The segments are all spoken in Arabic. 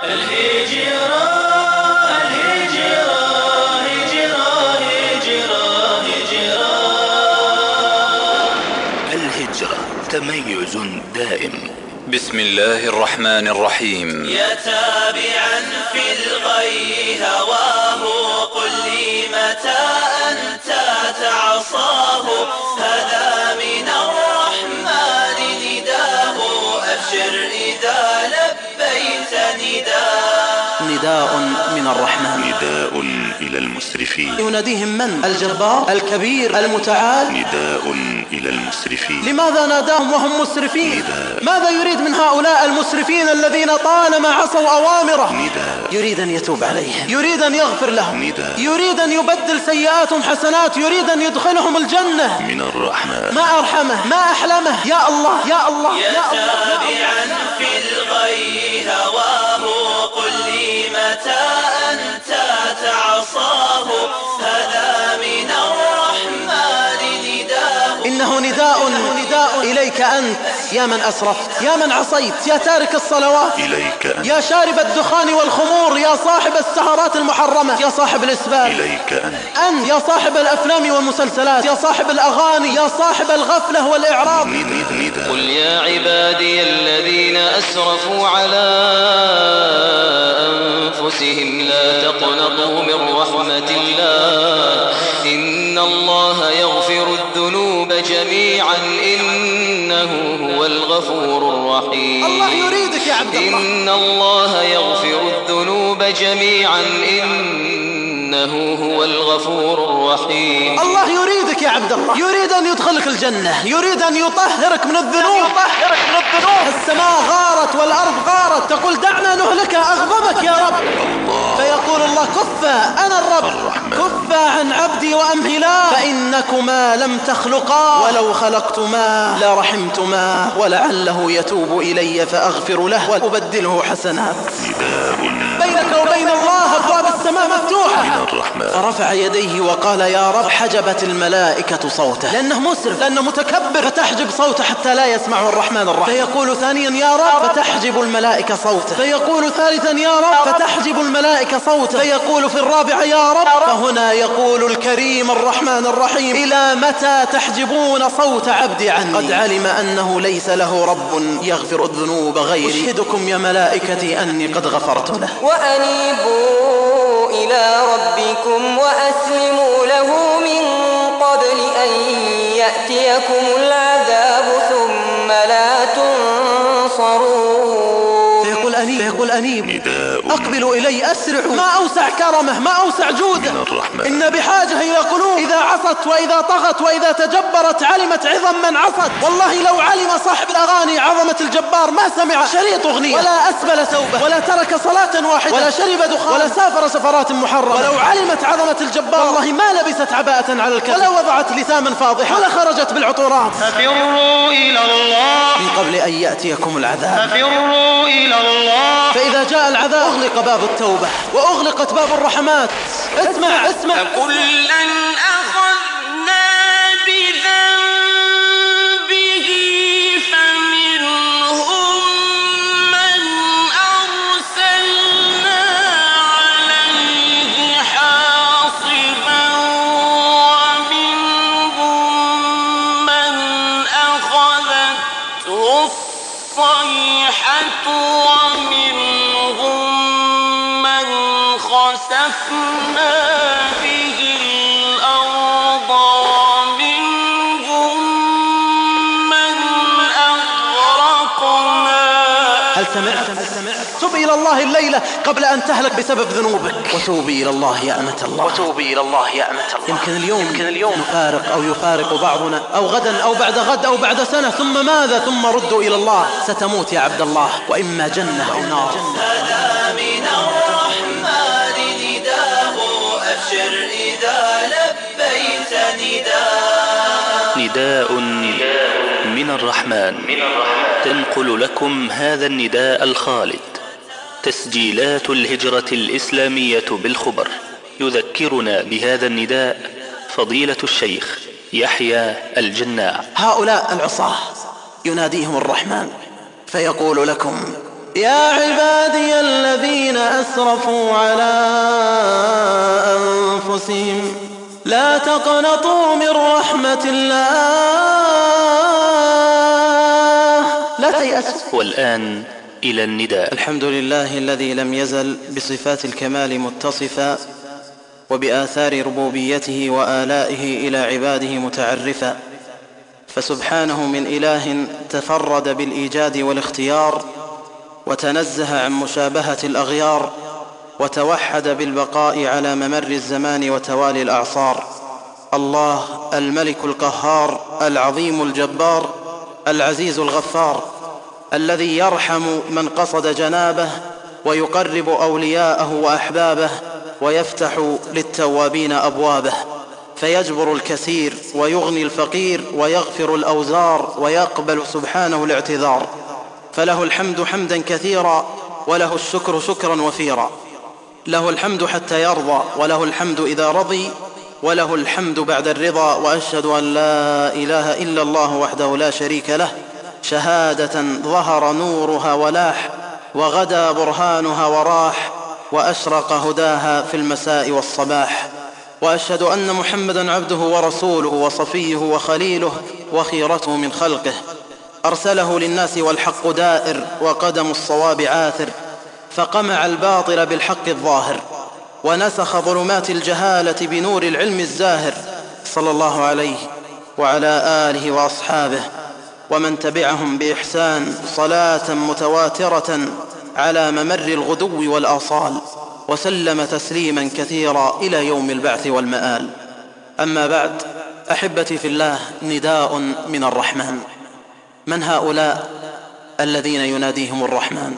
الهجرة الهجرة هجرة هجرة هجرة. الهجرة تميز دائم. بسم الله الرحمن الرحيم. يا تابعا في الغي هواه قل لي متى أنت تعصاه. هذا من الرحمن نداه أبشر إذا لبيت نداء من الرحمن، نداء إلى المسرفين. يناديهم من؟ الجبار الكبير المتعال. نداء إلى المسرفين. لماذا ناداهم وهم مسرفين؟ ماذا يريد من هؤلاء المسرفين الذين طالما عصوا أوامره؟ نداء يريد أن يتوب عليهم، يريد أن يغفر لهم، نداء يريد أن يبدل سيئاتهم حسنات، يريد أن يدخلهم الجنة. من الرحمن. ما أرحمه، ما أحلمه. يا الله يا الله يا تابعا في الغي هواه قل لي متى أنت تعصاه. هذا من الرحمن نداه. إنه نداء إليك أنت يا من أسرفت، يا من عصيت، يا تارك الصلوات، إليك أنت يا شارب الدخان والخمور، يا صاحب السهرات المحرمة، يا صاحب الإسبال، إليك أنت يا صاحب الأفلام والمسلسلات، يا صاحب الأغاني، يا صاحب الغفلة والإعراض. قل يا عبادي الذين أسرفوا على أنفسهم لا تقنطوا من رحمة الله إن الله يغفر الذنوب جميعا إنه هو الغفور الرحيم. الله يريدك يا عبد الله. إن الله يغفر الذنوب جميعا إنه هو الغفور الرحيم. الله يريدك يا عبد الله، يريد أن يدخلك الجنة، يريد أن يطهرك من الذنوب. السماء غارت والأرض غارت، تقول دعنا نهلكها، أغضبك يا رب. فيقول الله كفى أنا الرب، كفى عن عبدي وأمهلا، فإنكما لم تخلقا ولو خلقتما لرحمتما ولعله يتوب إلي فأغفر له وأبدله حسنات. بينك وبين الله أبواب السماء مفتوحة. فرفع يديه وقال يا رب. حجبت الملائكة صوته لأنه مسرف، لأنه متكبر، فتحجب صوته حتى لا يسمع الرحمن الرحيم. فيقول ثانيا يا رب، فتحجب الملائكة صوته. فيقول ثالثا يا رب، فتحجب الملائكة صوته. فيقول في الرابعة يا رب. فهنا يقول الكريم الرحمن الرحيم إلى متى تحجبون صوت عبدي عني؟ قد علم أنه ليس له رب يغفر الذنوب غيري. أشهدكم يا ملائكتي أني قد غفرت له. وأنيبوا إلى ربكم وأسلموا له من قبل أن يأتيكم العذاب ثم لا تنصرون. فيقول أنيب أقبلوا إلي، أسرعوا، ما أوسع كرمه، ما أوسع جوده. إن بحاجة إلى قلوب إذا عصت وإذا طغت وإذا تجبرت علمت عظم من عصت. والله لو علم صاحب الأغاني عظمة الجبار ما سمع شريط أغنية ولا أسبل ثوبه ولا ترك صلاة واحدة ولا شرب دخان ولا سافر سفرات محرمة. ولو علمت عظمة الجبار والله ما لبست عباءة على الكذب ولا وضعت لثاما فاضحة ولا خرجت بالعطورات. ففروا إلى الله من قبل أن يأتيكم العذاب. ففروا إلى الله. فإذا جاء العذاب أغلق باب التوبة وأغلقت باب الرحمات. اسمع كلا أخذنا بذنبه فمنهم من أرسلنا عليه حاصبا ومنهم من أخذته الصيحة ومنهم من خسفنا به الأرض ومنهم من أغرقنا. هل سمعت؟ تب إلى الله الليلة قبل أن تهلك بسبب ذنوبك. وتوبي إلى الله يا أمة الله، وتوبي إلى الله يا أمة الله. يمكن اليوم نفارق أو يفارق بعضنا، أو غدا أو بعد غد أو بعد سنة، ثم ماذا؟ ثم ردوا إلى الله. ستموت يا عبد الله، وإما جنة أو نار. هذا من الرحمن نداه أبشر إذا لبيت نداء من الرحمن. تنقل لكم هذا النداء الخالد تسجيلات الهجرة الإسلامية بالخبر. يذكرنا بهذا النداء فضيلة الشيخ يحيى الجناع. هؤلاء العصاة يناديهم الرحمن فيقول لكم يا عبادي الذين أسرفوا على أنفسهم لا تقنطوا من رحمة الله، لا تيأسوا. والآن إلى النداء. الحمد لله الذي لم يزل بصفات الكمال متصفا، وبآثار ربوبيته وآلائه إلى عباده متعرفا، فسبحانه من إله تفرد بالإيجاد والاختيار، وتنزه عن مشابهة الأغيار، وتوحد بالبقاء على ممر الزمان وتوالي الأعصار. الله الملك القهار العظيم الجبار العزيز الغفار، الذي يرحم من قصد جنابه، ويقرب أولياءه وأحبابه، ويفتح للتوابين أبوابه، فيجبر الكثير ويغني الفقير، ويغفر الأوزار، ويقبل سبحانه الاعتذار. فله الحمد حمدا كثيرا، وله الشكر شكرا وفيرا. له الحمد حتى يرضى، وله الحمد إذا رضي، وله الحمد بعد الرضا. وأشهد أن لا إله إلا الله وحده لا شريك له، شهادة ظهر نورها ولاح، وغدا برهانها وراح، وأشرق هداها في المساء والصباح. وأشهد أن محمدا عبده ورسوله، وصفيه وخليله، وخيرته من خلقه، أرسله للناس والحق دائر، وقدم الصواب عاثر، فقمع الباطل بالحق الظاهر، ونسخ ظلمات الجهالة بنور العلم الزاهر. صلى الله عليه وعلى آله وأصحابه ومن تبعهم بإحسان، صلاة متواترة على ممر الغدو والآصال، وسلم تسليما كثيرا إلى يوم البعث والمآل. أما بعد، أحبتي في الله، نداء من الرحمن. من هؤلاء الذين يناديهم الرحمن؟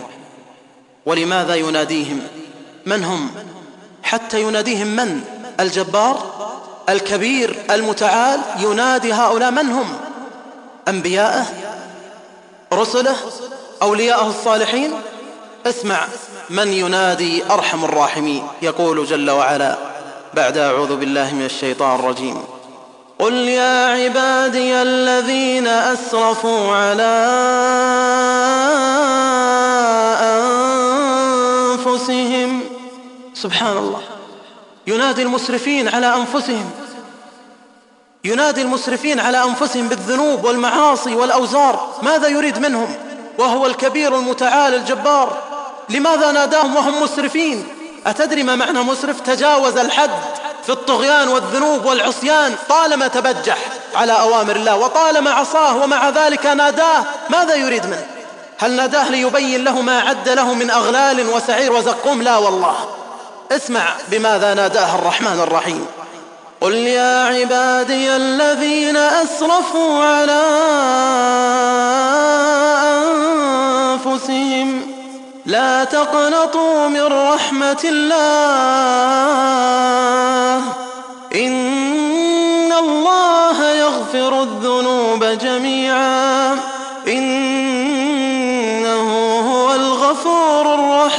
ولماذا يناديهم؟ من هم حتى يناديهم؟ من؟ الجبار الكبير المتعال ينادي هؤلاء. من هم؟ أنبياءه، رسله، أولياءه الصالحين. اسمع من ينادي أرحم الراحمين. يقول جل وعلا بعد أعوذ بالله من الشيطان الرجيم: قل يا عبادي الذين أسرفوا على أنفسهم. سبحان الله، ينادي المسرفين على أنفسهم، ينادي المسرفين على أنفسهم بالذنوب والمعاصي والأوزار. ماذا يريد منهم وهو الكبير المتعال الجبار؟ لماذا ناداهم وهم مسرفين؟ أتدري ما معنى مسرف؟ تجاوز الحد في الطغيان والذنوب والعصيان، طالما تبجح على أوامر الله وطالما عصاه، ومع ذلك ناداه. ماذا يريد منه؟ هل ناداه ليبين له ما عد له من أغلال وسعير وزقوم؟ لا والله. اسمع بماذا ناداه الرحمن الرحيم: قل يا عبادي الذين أسرفوا على أنفسهم لا تقنطوا من رحمة الله، إن الله يغفر الذنوب جميعا، إنه هو الغفور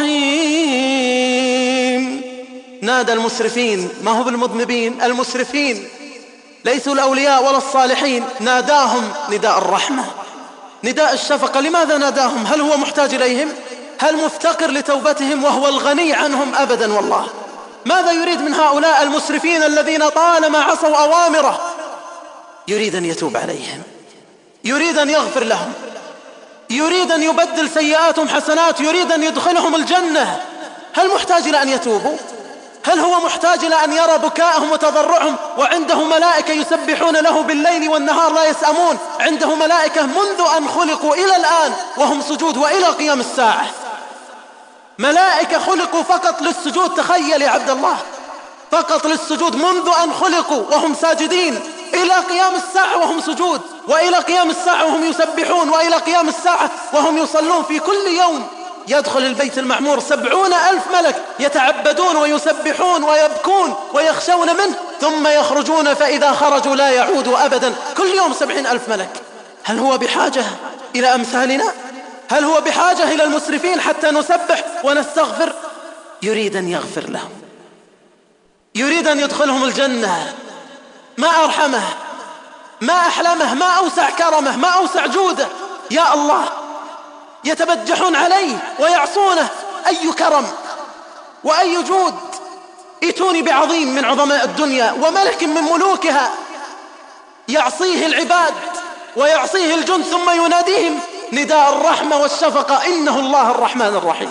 الرحيم. نادى المسرفين، ما هو بالمذنبين، المسرفين ليسوا الأولياء ولا الصالحين. ناداهم نداء الرحمة، نداء الشفقة. لماذا ناداهم؟ هل هو محتاج إليهم؟ هل مفتقر لتوبتهم وهو الغني عنهم؟ أبدا والله. ماذا يريد من هؤلاء المسرفين الذين طالما عصوا أوامره؟ يريد أن يتوب عليهم، يريد أن يغفر لهم، يريد أن يبدل سيئاتهم حسنات، يريد أن يدخلهم الجنة. هل محتاج إلى أن يتوبوا؟ هل هو محتاج إلى أن يرى بكاءهم وتضرعهم وعنده ملائكة يسبحون له بالليل والنهار لا يسأمون؟ عنده ملائكة منذ أن خلقوا إلى الآن وهم سجود، وإلى قيام الساعة. ملائكة خلقوا فقط للسجود. تخيل يا عبد الله، فقط للسجود منذ أن خلقوا وهم ساجدين، إلى قيام الساعة وهم سجود، وإلى قيام الساعة وهم يسبحون، وإلى قيام الساعة وهم يصلون. في كل يوم يدخل البيت المعمور 70,000 ملك يتعبدون ويسبحون ويبكون ويخشون منه، ثم يخرجون، فإذا خرجوا لا يعودوا أبدا. كل يوم 70,000 ملك. هل هو بحاجة إلى أمثالنا؟ هل هو بحاجة إلى المسرفين حتى نسبح ونستغفر؟ يريد أن يغفر لهم، يريد أن يدخلهم الجنة. ما أرحمه، ما أحلمه، ما أوسع كرمه، ما أوسع جوده. يا الله، يتبجحون عليه ويعصونه. أي كرم وأي جود! ائتوني بعظيم من عظماء الدنيا وملك من ملوكها يعصيه العباد ويعصيه الجند ثم يناديهم نداء الرحمة والشفقة: إنه الله الرحمن الرحيم.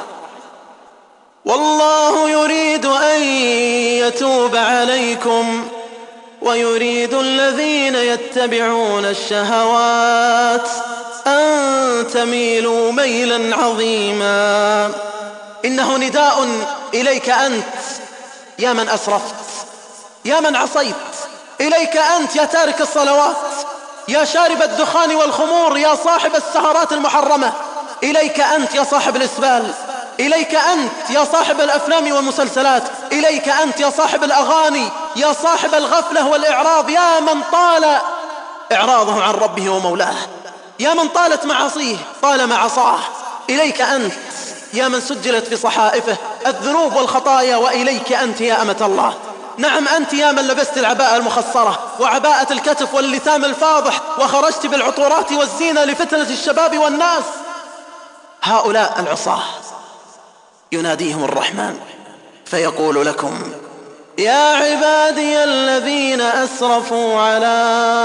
والله يريد أن يتوب عليكم ويريد الذين يتبعون الشهوات أن تميلوا ميلا عظيما. إنه نداء إليك أنت يا من أسرفت، يا من عصيت، إليك أنت يا تارك الصلوات، يا شارب الدخان والخمور، يا صاحب السهرات المحرمة، إليك أنت يا صاحب الإسبال، إليك أنت يا صاحب الأفلام والمسلسلات، إليك أنت يا صاحب الأغاني، يا صاحب الغفلة والإعراض، يا من طال إعراضه عن ربه ومولاه، يا من طالت معاصيه طالما عصاه. إليك أنت يا من سجلت في صحائفه الذنوب والخطايا، وإليك أنت يا أمة الله. نعم، أنت يا من لبست العباءة المخصرة وعباءة الكتف واللثام الفاضح وخرجت بالعطورات والزينة لفتنة الشباب والناس. هؤلاء العصاة يناديهم الرحمن فيقول لكم: يا عبادي الذين أسرفوا على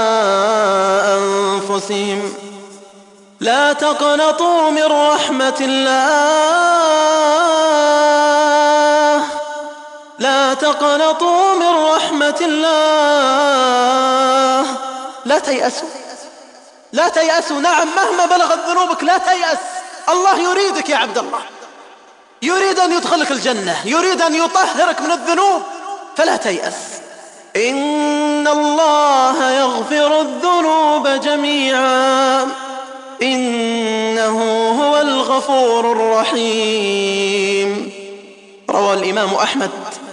أنفسهم لا تقنطوا من رحمة الله، لا تقنطوا من رحمة الله. لا تيأسوا، لا تيأسوا. نعم، مهما بلغت ذنوبك لا تيأس. الله يريدك يا عبد الله، يريد أن يدخلك الجنة، يريد أن يطهرك من الذنوب، فلا تيأس. إن الله يغفر الذنوب جميعا إنه هو الغفور الرحيم. روى الإمام أحمد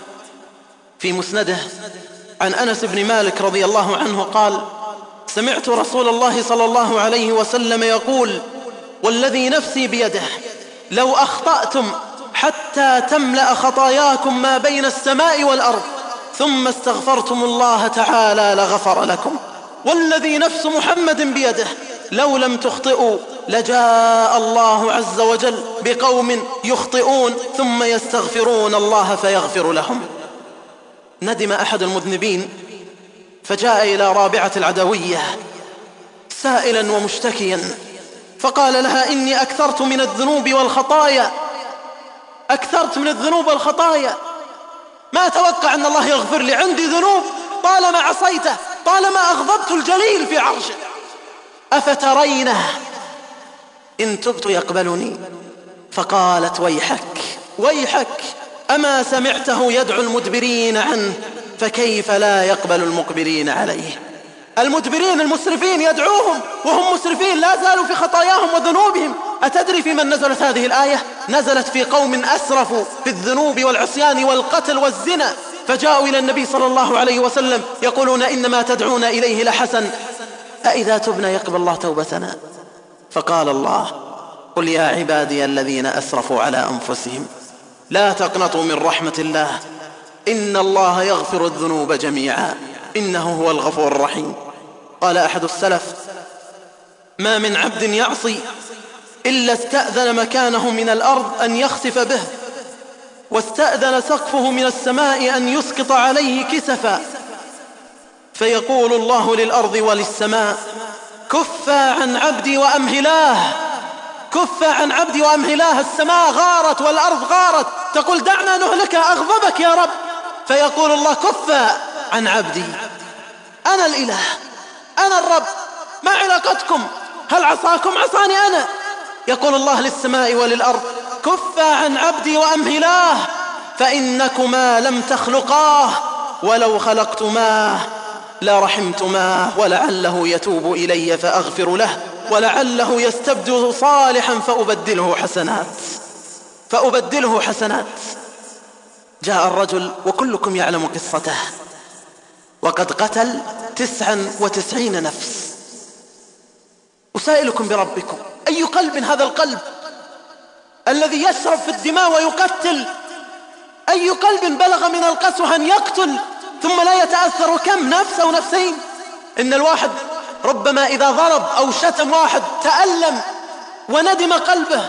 في مسنده عن أنس بن مالك رضي الله عنه قال: سمعت رسول الله صلى الله عليه وسلم يقول: والذي نفسي بيده لو أخطأتم حتى تملأ خطاياكم ما بين السماء والأرض ثم استغفرتم الله تعالى لغفر لكم. والذي نفس محمد بيده لو لم تخطئوا لجاء الله عز وجل بقوم يخطئون ثم يستغفرون الله فيغفر لهم. ندم أحد المذنبين فجاء إلى رابعة العدوية سائلا ومشتكيا، فقال لها: إني أكثرت من الذنوب والخطايا، أكثرت من الذنوب والخطايا، ما أتوقع أن الله يغفر لي، عندي ذنوب طالما عصيته، طالما أغضبت الجليل في عرشه، أفترينه إن تبت يقبلني؟ فقالت: ويحك ويحك، أما سمعته يدعو المدبرين عنه فكيف لا يقبل المقبلين عليه؟ المدبرين المسرفين يدعوهم وهم مسرفين لا زالوا في خطاياهم وذنوبهم. أتدري في من نزلت هذه الآية؟ نزلت في قوم أسرفوا في الذنوب والعصيان والقتل والزنا، فجاءوا إلى النبي صلى الله عليه وسلم يقولون: إنما تدعون إليه لحسن، أإذا تبنا يقبل الله توبتنا؟ فقال الله: قل يا عبادي الذين أسرفوا على أنفسهم لا تقنطوا من رحمة الله إن الله يغفر الذنوب جميعا إنه هو الغفور الرحيم. قال أحد السلف: ما من عبد يعصي إلا استأذن مكانه من الأرض أن يخسف به، واستأذن سقفه من السماء أن يسقط عليه كسفا، فيقول الله للأرض وللسماء: كفا عن عبدي وأمهلاه، كفا عن عبدي وأمهلاه. السماء غارت والأرض غارت، تقول: دعنا نهلك، أغضبك يا رب. فيقول الله: كفا عن عبدي، أنا الإله، أنا الرب، ما علاقتكم؟ هل عصاكم؟ عصاني أنا. يقول الله للسماء وللأرض: كفا عن عبدي وأمهلاه، فإنكما لم تخلقاه، ولو خلقتماه لرحمتماه، ولعله يتوب إلي فأغفر له، ولعله يستبدل صالحا فأبدله حسنات، فأبدله حسنات. جاء الرجل وكلكم يعلم قصته، وقد قتل 99 نفس. أسائلكم بربكم: أي قلب هذا القلب الذي يشرب في الدماء ويقتل؟ أي قلب بلغ من القسوة أن يقتل ثم لا يتأثر؟ كم نفس أو نفسين؟ إن الواحد ربما إذا ضرب أو شتم واحد تألم وندم قلبه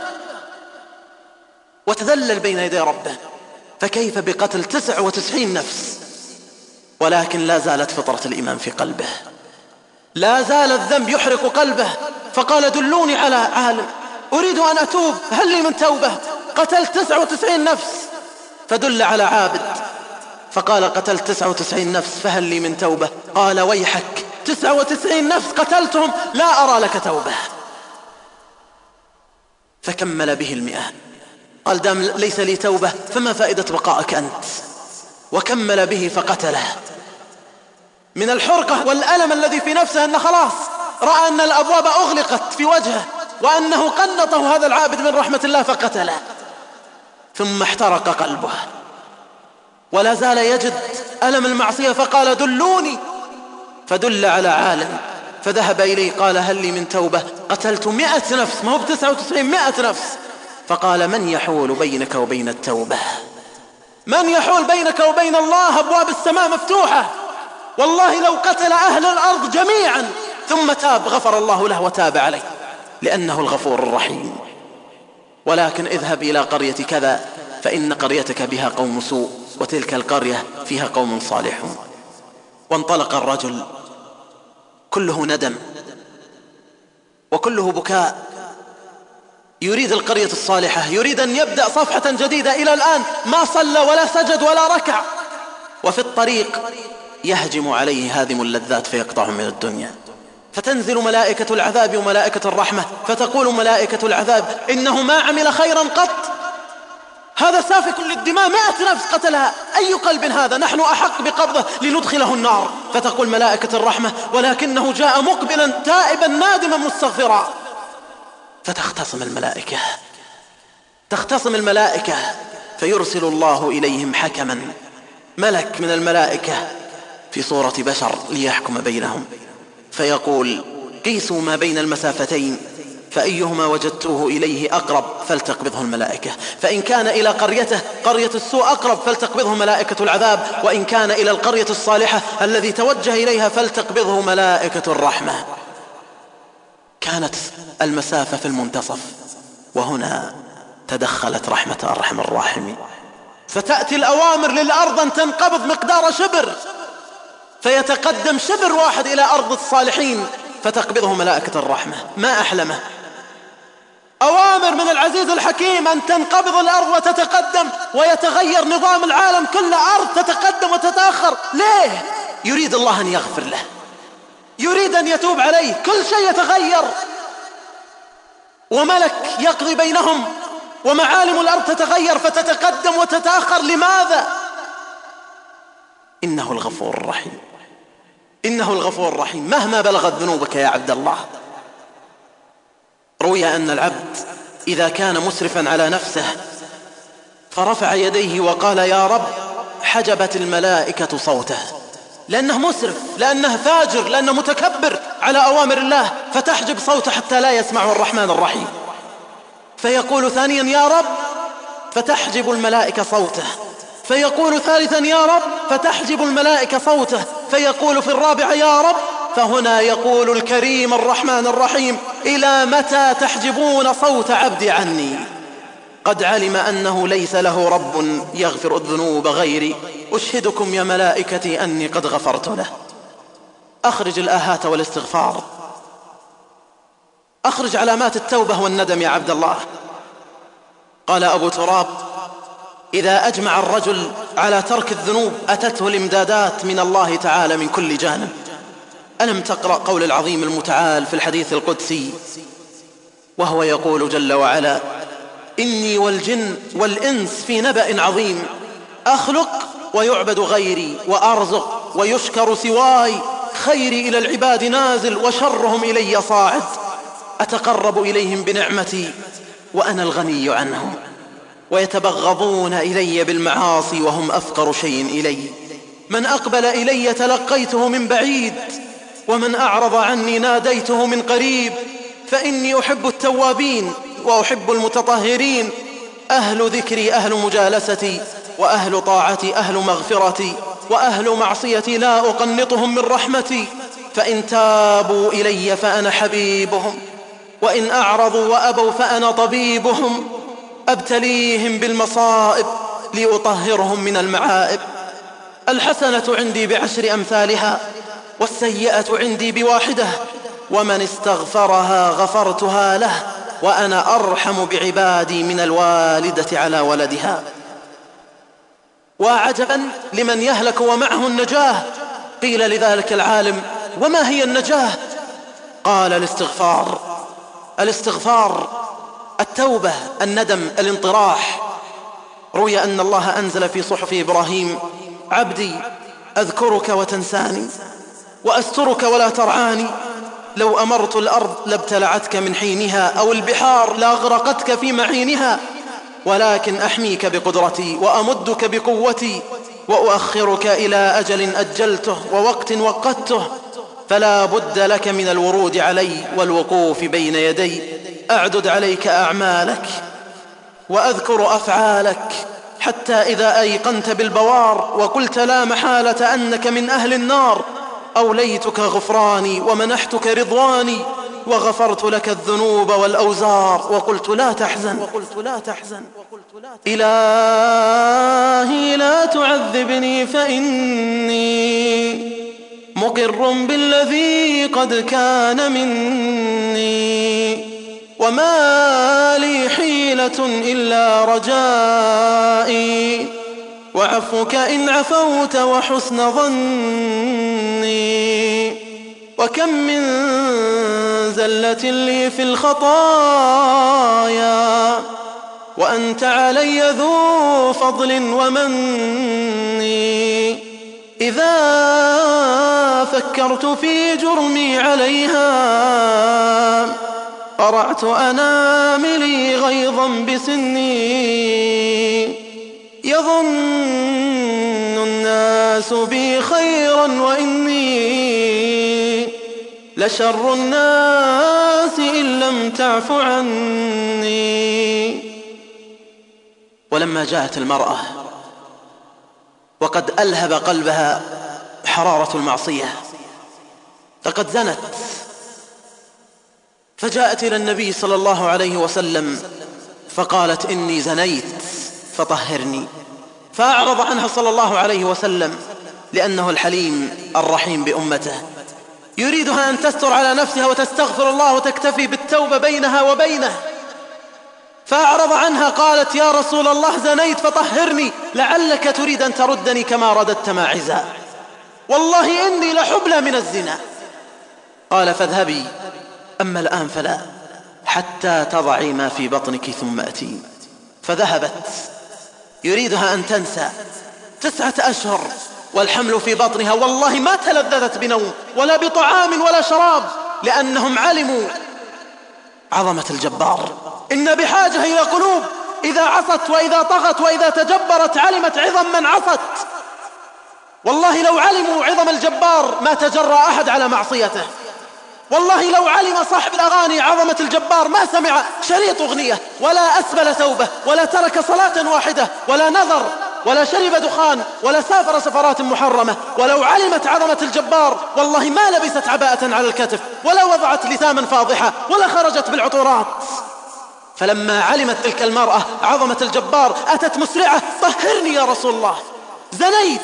وتذلل بين يدي ربه، فكيف بقتل 99 نفس؟ ولكن لا زالت فطرة الإيمان في قلبه، لا زال الذنب يحرق قلبه، فقال دلوني على عالم أريد أن أتوب، هل لي من توبة؟ قتلت 99 نفس. فدل على عابد فقال قتلت 99 نفس فهل لي من توبة؟ قال ويحك، 99 نفس قتلتهم لا أرى لك توبة. فكمل به 100. قال دام ليس لي توبة فما فائدة بقائك أنت؟ وكمل به فقتله. من الحرقة والألم الذي في نفسه أنه خلاص رأى أن الأبواب أغلقت في وجهه وأنه قنطه هذا العابد من رحمة الله فقتله. ثم احترق قلبه ولا زال يجد ألم المعصية، فقال دلوني، فدل على عالم فذهب إليه قال هل لي من توبة؟ قتلت 100 نفس، ما هو ب99، 100 نفس. فقال من يحول بينك وبين التوبة؟ من يحول بينك وبين الله؟ أبواب السماء مفتوحة، والله لو قتل أهل الأرض جميعا ثم تاب غفر الله له وتاب عليه، لأنه الغفور الرحيم. ولكن اذهب إلى قرية كذا فإن قريتك بها قوم سوء وتلك القرية فيها قوم صالحون. وانطلق الرجل كله ندم وكله بكاء، يريد القرية الصالحة، يريد أن يبدأ صفحة جديدة. إلى الآن ما صلى ولا سجد ولا ركع، وفي الطريق يهجم عليه هادم اللذات فيقطعهم من الدنيا، فتنزل ملائكة العذاب وملائكة الرحمة فتقول ملائكة العذاب إنه ما عمل خيرا قط، هذا سافك للدماء، 100 نفس قتلها، أي قلب هذا؟ نحن أحق بقبضه لندخله النار. فتقول ملائكة الرحمة ولكنه جاء مقبلا تائبا نادما مستغفرا. فتختصم الملائكة، تختصم الملائكة فيرسل الله إليهم حكما، ملك من الملائكة في صورة بشر ليحكم بينهم، فيقول قيسوا ما بين المسافتين فأيهما وجدتوه إليه أقرب فلتقبضه الملائكة، فإن كان إلى قريته قرية السوء أقرب فلتقبضه ملائكة العذاب، وإن كان إلى القرية الصالحة الذي توجه إليها فلتقبضه ملائكة الرحمة. كانت المسافة في المنتصف، وهنا تدخلت رحمة أرحم الراحمين، فتأتي الأوامر للأرض أن تنقبض مقدار شبر، فيتقدم شبر واحد إلى أرض الصالحين فتقبضه ملائكة الرحمة. ما أحلمه، أوامر من العزيز الحكيم أن تنقبض الأرض وتتقدم ويتغير نظام العالم كله، أرض تتقدم وتتأخر. ليه؟ يريد الله أن يغفر له، يريد أن يتوب عليه، كل شيء يتغير، وملك يقضي بينهم ومعالم الأرض تتغير فتتقدم وتتأخر. لماذا؟ إنه الغفور الرحيم، إنه الغفور الرحيم مهما بلغت ذنوبك يا عبد الله. روي أن العبد إذا كان مسرفا على نفسه فرفع يديه وقال يا رب، حجبت الملائكة صوته، لأنه مسرف، لأنه فاجر، لأنه متكبر على أوامر الله، فتحجب صوته حتى لا يسمع الرحمن الرحيم. فيقول ثانيا يا رب، فتحجب الملائكة صوته، فيقول ثالثا يا رب، فتحجب الملائكة صوته، فيقول في الرابعة يا رب. فهنا يقول الكريم الرحمن الرحيم إلى متى تحجبون صوت عبدي عني؟ قد علم أنه ليس له رب يغفر الذنوب غيري، أشهدكم يا ملائكتي أني قد غفرت له. أخرج الآهات والاستغفار، أخرج علامات التوبة والندم يا عبد الله. قال أبو تراب إذا أجمع الرجل على ترك الذنوب أتته الإمدادات من الله تعالى من كل جانب. ألم تقرأ قول العظيم المتعال في الحديث القدسي وهو يقول جل وعلا إني والجن والإنس في نبأ عظيم، أخلق ويعبد غيري، وأرزق ويشكر سواي، خيري إلى العباد نازل وشرهم إلي صاعد، أتقرب إليهم بنعمتي وأنا الغني عنهم، ويتبغضون إلي بالمعاصي وهم أفقر شيء إلي، من أقبل إلي تلقيته من بعيد، ومن أعرض عني ناديته من قريب، فإني أحب التوابين وأحب المتطهرين، أهل ذكري أهل مجالستي، وأهل طاعتي أهل مغفرتي، وأهل معصيتي لا أقنطهم من رحمتي، فإن تابوا إلي فأنا حبيبهم، وإن أعرضوا وأبوا فأنا طبيبهم أبتليهم بالمصائب لأطهرهم من المعائب. الحسنة عندي بعشر أمثالها والسيئة عندي بواحدة، ومن استغفرها غفرتها له، وأنا أرحم بعبادي من الوالدة على ولدها. وعجبا لمن يهلك ومعه النجاة. قيل لذلك العالم: وما هي النجاة؟ قال: الاستغفار، التوبة، الندم، الانطراح. روي أن الله أنزل في صحف إبراهيم: عبدي أذكرك وتنساني، وأسترك ولا ترعاني، لو أمرت الأرض لابتلعتك من حينها، أو البحار لأغرقتك في معينها، ولكن أحميك بقدرتي وأمدك بقوتي وأؤخرك إلى أجل أجلته ووقت وقته، فلا بد لك من الورود علي والوقوف بين يدي. أعدد عليك أعمالك وأذكر أفعالك، حتى إذا أيقنت بالبوار وقلت لا محالة أنك من أهل النار، أوليتك غفراني ومنحتك رضواني، وغفرت لك الذنوب والأوزار، وقلت لا تحزن. إلهي لا تعذبني فإني مقر بالذي قد كان مني، وما لي حيلة إلا رجائي، وعفوك إن عفوت وحسن ظني. وكم من زلة لي في الخطايا، وأنت علي ذو فضل ومني، إذا فكرت في جرمي عليها قرعت أناملي غيظا بسني. يظن الناس بي خيرا وإني لشر الناس إن لم تعف عني. ولما جاءت المرأة وقد ألهب قلبها حرارة المعصية، فقد زنت، فجاءت إلى النبي صلى الله عليه وسلم فقالت: إني زنيت فطهرني. فأعرض عنها صلى الله عليه وسلم، لأنه الحليم الرحيم بأمته، يريدها أن تستر على نفسها وتستغفر الله وتكتفي بالتوبة بينها وبينه. فأعرض عنها، قالت: يا رسول الله زنيت فطهرني، لعلك تريد أن تردني كما رددت ماعزا، والله إني لحبلى من الزنا. قال: فاذهبي، أما الآن فلا، حتى تضعي ما في بطنك ثم أتي. فذهبت يريدها أن تنسى، 9 أشهر والحمل في بطنها، والله ما تلذذت بنوم ولا بطعام ولا شراب، لأنهم علموا عظمة الجبار. إن بحاجة إلى قلوب إذا عصت وإذا طغت وإذا تجبرت علمت عظم من عصت. والله لو علموا عظم الجبار ما تجرأ أحد على معصيته. والله لو علم صاحب الأغاني عظمة الجبار ما سمع شريط أغنية، ولا أسبل ثوبه، ولا ترك صلاة واحدة، ولا نظر، ولا شرب دخان، ولا سافر سفرات محرمة. ولو علمت عظمة الجبار والله ما لبست عباءة على الكتف، ولا وضعت لثاما فاضحة، ولا خرجت بالعطورات. فلما علمت تلك المرأة عظمة الجبار أتت مسرعة: طهرني يا رسول الله، زنيت.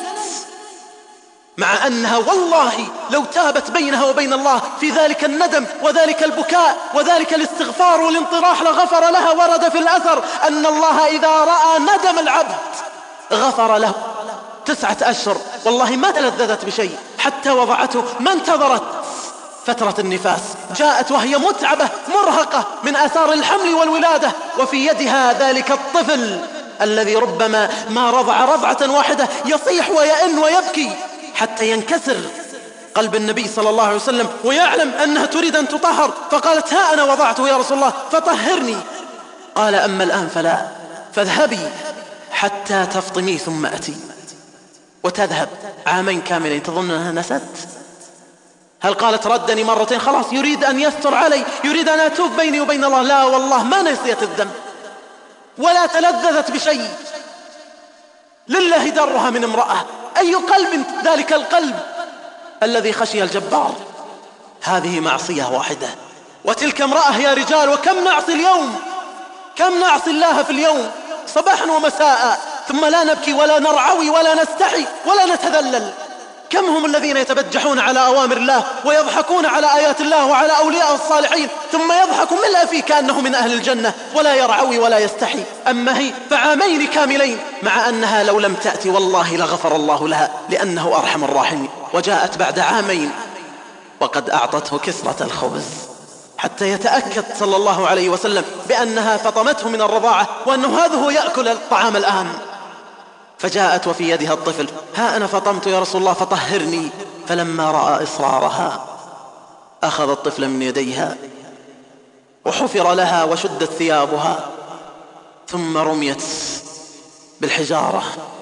مع أنها والله لو تابت بينها وبين الله في ذلك الندم وذلك البكاء وذلك الاستغفار والانطراح لغفر لها. ورد في الأثر أن الله إذا رأى ندم العبد غفر له. 9 أشهر والله ما تلذذت بشيء حتى وضعته، ما انتظرت فترة النفاس، جاءت وهي متعبة مرهقة من آثار الحمل والولادة، وفي يدها ذلك الطفل الذي ربما ما رضع رضعة واحدة يصيح ويئن ويبكي حتى ينكسر قلب النبي صلى الله عليه وسلم ويعلم أنها تريد أن تطهر. فقالت: ها أنا وضعته يا رسول الله فطهرني. قال: أما الآن فلا، فاذهبي حتى تفطمي ثم أتي. وتذهب 2 عام كاملين. تظن أنها نست؟ هل قالت ردني مرتين خلاص يريد أن يستر علي، يريد أن أتوب بيني وبين الله؟ لا والله ما نسيت الذنب ولا تلذذت بشيء. لله درها من امرأة. أي قلب ذلك القلب الذي خشي الجبار؟ هذه معصية واحدة وتلك امرأة يا رجال. وكم نعصي اليوم، كم نعصي الله في اليوم صباحا ومساء، ثم لا نبكي ولا نرعوي ولا نستحي ولا نتذلل. كم هم الذين يتبجحون على أوامر الله ويضحكون على آيات الله وعلى أولياء الصالحين، ثم يضحك ملء فيه كأنه من أهل الجنة ولا يرعوي ولا يستحي. أما هي فعامين كاملين، مع أنها لو لم تأتي والله لغفر الله لها لأنه أرحم الراحمين. وجاءت بعد عامين وقد أعطته كسرة الخبز حتى يتأكد صلى الله عليه وسلم بأنها فطمته من الرضاعة وأنه هذا هو يأكل الطعام الآن. فجاءت وفي يدها الطفل، ها أنا فطمت يا رسول الله فطهرني. فلما رأى إصرارها أخذ الطفل من يديها وحفر لها وشدت ثيابها، ثم رميت بالحجارة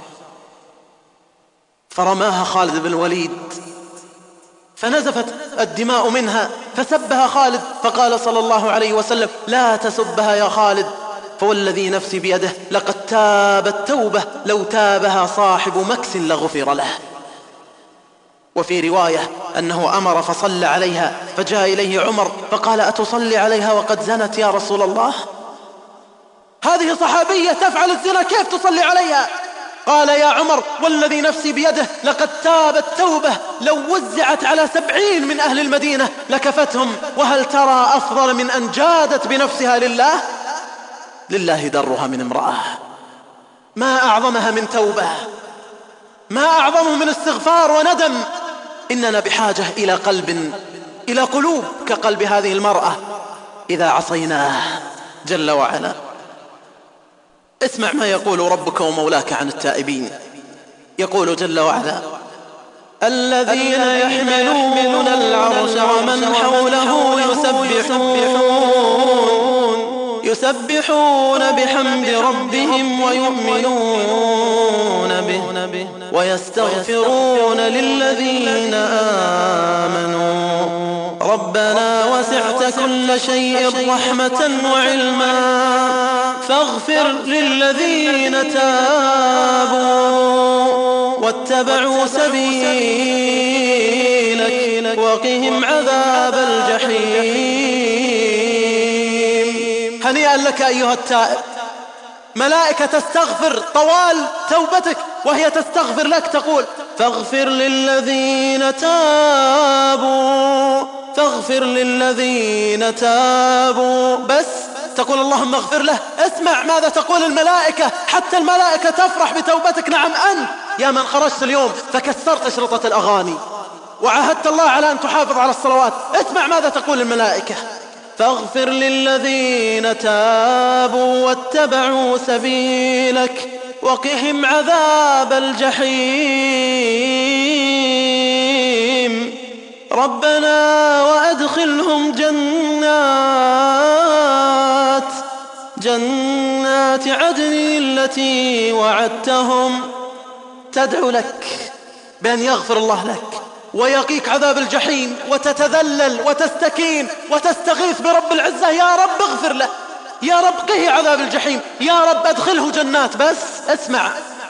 فرماها خالد بن الوليد فنزفت الدماء منها، فسبها خالد فقال صلى الله عليه وسلم لا تسبها يا خالد، فوالذي نفسي بيده لقد تابت توبة لو تابها صاحب مكس لغفر له. وفي رواية أنه أمر فصلى عليها، فجاء إليه عمر فقال أتصلي عليها وقد زنت يا رسول الله؟ هذه صحابية تفعل الزنا كيف تصلي عليها؟ قال يا عمر والذي نفسي بيده لقد تابت توبة لو وزعت على 70 من أهل المدينة لكفتهم، وهل ترى أفضل من أن جادت بنفسها لله؟ لله درها من امرأة، ما أعظمها من توبة، ما أعظمه من استغفار وندم. إننا بحاجة إلى قلب، إلى قلوب كقلب هذه المرأة إذا عصيناه جل وعلا. اسمع ما يقول ربك ومولاك عن التائبين، يقول جل وعلا الذين يحملون العرش ومن حوله يسبحون بحمد ربهم ويؤمنون به ويستغفرون للذين آمنوا ربنا وسعت كل شيء رحمة وعلما فاغفر للذين تابوا واتبعوا سبيلك وقهم عذاب الجحيم. هنيئا لك أيها التائب، ملائكة تستغفر طوال توبتك وهي تستغفر لك، تقول فاغفر للذين تابوا، فاغفر للذين تابوا، بس تقول اللهم اغفر له. اسمع ماذا تقول الملائكة، حتى الملائكة تفرح بتوبتك. نعم أنت يا من خرجت اليوم فكسرت أشرطة الأغاني وعاهدت الله على أن تحافظ على الصلوات، اسمع ماذا تقول الملائكة فاغفر للذين تابوا واتبعوا سبيلك وقهم عذاب الجحيم ربنا وأدخلهم جنات عدن التي وعدتهم. تدعو لك بأن يغفر الله لك ويقيك عذاب الجحيم، وتتذلل وتستكين وتستغيث برب العزة، يا رب اغفر له، يا رب قه عذاب الجحيم، يا رب أدخله جنات. بس اسمع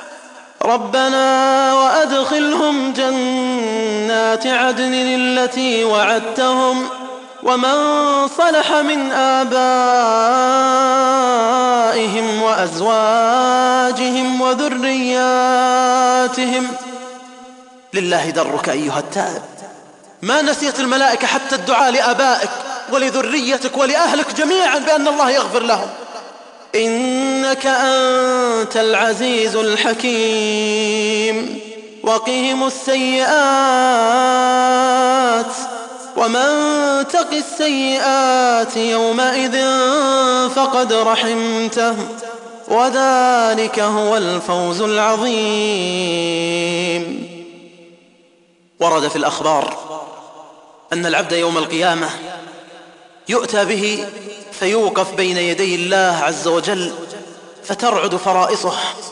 ربنا وأدخلهم جنات عدن التي وعدتهم ومن صلح من آبائهم وأزواجهم وذرياتهم. لله درك أيها التائب، ما نسيت الملائكة حتى الدعاء لآبائك ولذريتك ولأهلك جميعا بأن الله يغفر لهم. إنك أنت العزيز الحكيم وقهم السيئات ومن تق السيئات يومئذ فقد رحمته وذلك هو الفوز العظيم. ورد في الأخبار أن العبد يوم القيامة يؤتى به فيوقف بين يدي الله عز وجل فترعد فرائصه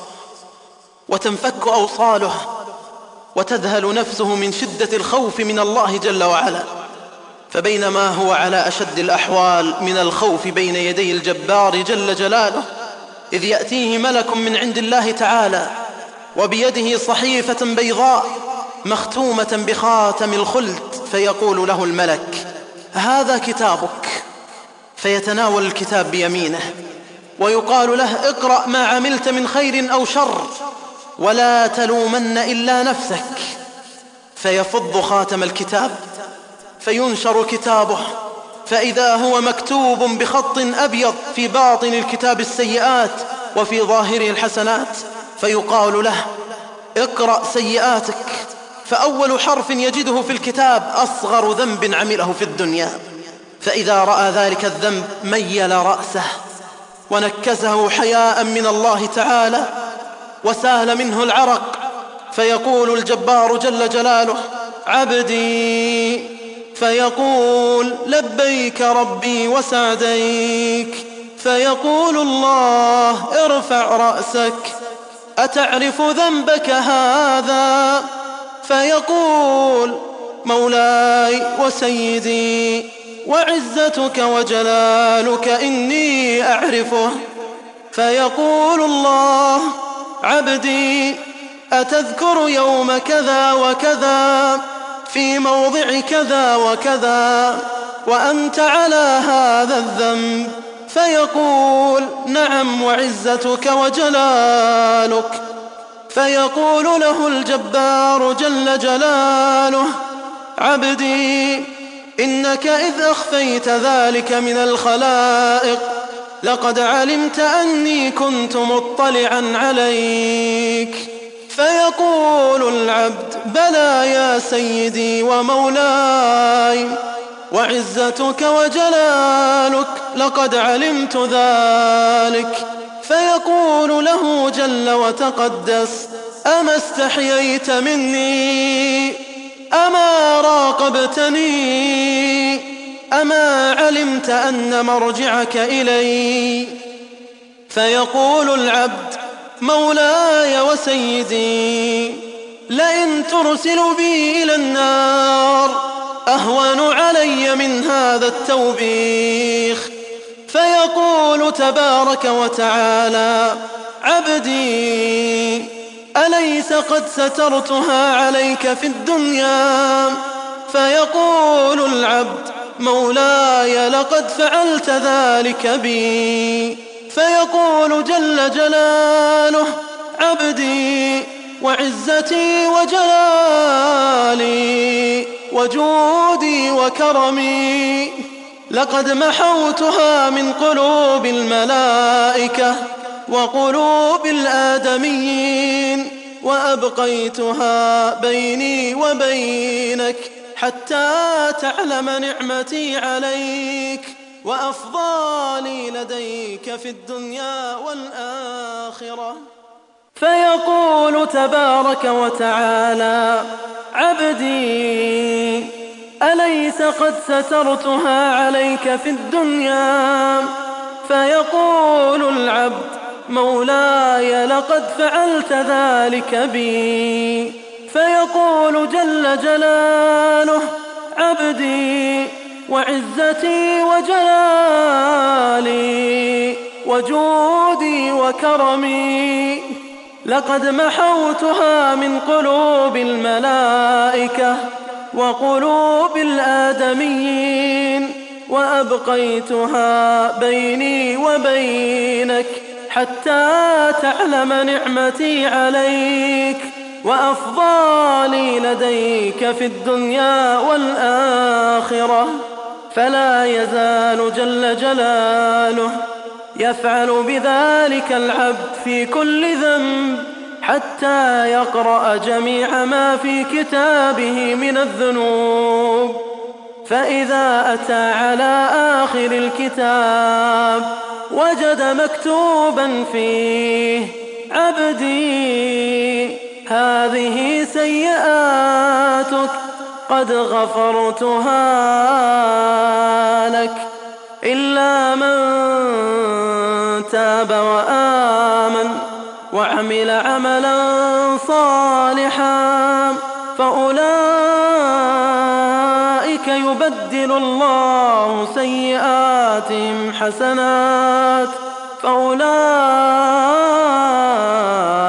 وتنفك أوصاله وتذهل نفسه من شدة الخوف من الله جل وعلا. فبينما هو على أشد الأحوال من الخوف بين يدي الجبار جل جلاله، إذ يأتيه ملك من عند الله تعالى وبيده صحيفة بيضاء مختومة بخاتم الخلد، فيقول له الملك هذا كتابك فيتناول الكتاب بيمينه ويقال له: اقرأ ما عملت من خير أو شر ولا تلومن إلا نفسك. فيفض خاتم الكتاب فينشر كتابه، فإذا هو مكتوب بخط أبيض في باطن الكتاب السيئات وفي ظاهره الحسنات، فيقال له: اقرأ سيئاتك. فأول حرف يجده في الكتاب أصغر ذنب عمله في الدنيا، فإذا رأى ذلك الذنب ميل رأسه ونكسه حياء من الله تعالى وسال منه العرق، فيقول الجبار جل جلاله: عبدي، فيقول: لبيك ربي وسعديك. فيقول الله: ارفع رأسك، أتعرف ذنبك هذا؟ فيقول: مولاي وسيدي وعزتك وجلالك إني أعرفه. فيقول الله: عبدي، أتذكر يوم كذا وكذا في موضع كذا وكذا وأنت على هذا الذنب؟ فيقول: نعم وعزتك وجلالك. فيقول له الجبار جل جلاله: عبدي، إنك إذ أخفيت ذلك من الخلائق لقد علمت أني كنت مطلعا عليك. فيقول العبد: بلى يا سيدي ومولاي وعزتك وجلالك لقد علمت ذلك. فيقول له جل وتقدس: أما استحييت مني؟ أما راقبتني؟ أما علمت أن مرجعك إلي؟ فيقول العبد: مولاي وسيدي، لئن ترسل بي إلى النار أهون علي من هذا التوبيخ. فيقول تبارك وتعالى: عبدي، أليس قد سترتها عليك في الدنيا؟ فيقول العبد: مولاي لقد فعلت ذلك بي. فيقول جل جلاله: عبدي، وعزتي وجلالي وجودي وكرمي لقد محوتها من قلوب الملائكة وقلوب الآدميين وأبقيتها بيني وبينك حتى تعلم نعمتي عليك وأفضالي لديك في الدنيا والآخرة. فيقول تبارك وتعالى: عبدي، أليس قد سترتها عليك في الدنيا؟ فيقول العبد: مولاي لقد فعلت ذلك بي. فيقول جل جلاله: عبدي، وعزتي وجلالي وجودي وكرمي لقد محوتها من قلوب الملائكة وقلوب الآدميين وأبقيتها بيني وبينك حتى تعلم نعمتي عليك وأفضالي لديك في الدنيا والآخرة. فلا يزال جل جلاله يفعل بذلك العبد في كل ذنب حتى يقرأ جميع ما في كتابه من الذنوب. فإذا أتى على آخر الكتاب وجد مكتوبا فيه: عبدي، هذه سيئاتك قد غفرتها لك إلا من تاب وآمن وعمل عملا صالحا فأولئك يبدل الله سيئاتهم حسنات